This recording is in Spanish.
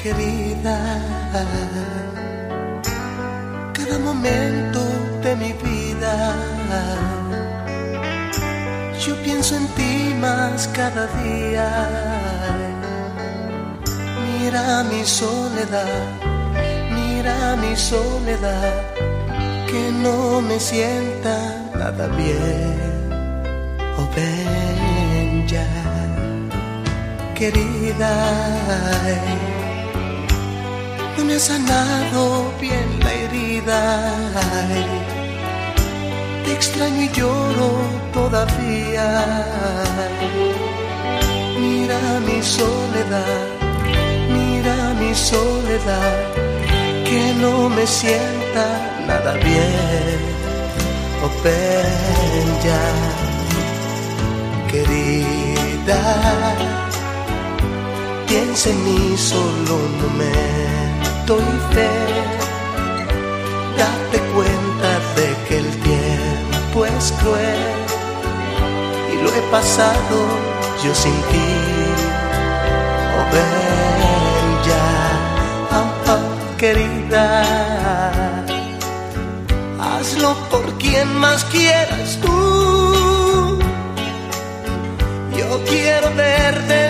querida, cada momento de mi vida yo pienso en ti más cada día. Mira mi soledad, mira mi soledad, que no me sienta nada bien. Oh, ven ya, querida, no me ha sanado bien la herida. Te extraño y lloro todavía. Mira mi soledad, mira mi soledad, que no me sienta nada bien. Oh, ven ya, querida, piensa en mí solo un momento y ve, date cuenta de que el tiempo es cruel y lo he pasado yo sin ti. Oh, ven ya, oh, oh, querida, hazlo por quien más quieras tú. Yo quiero verte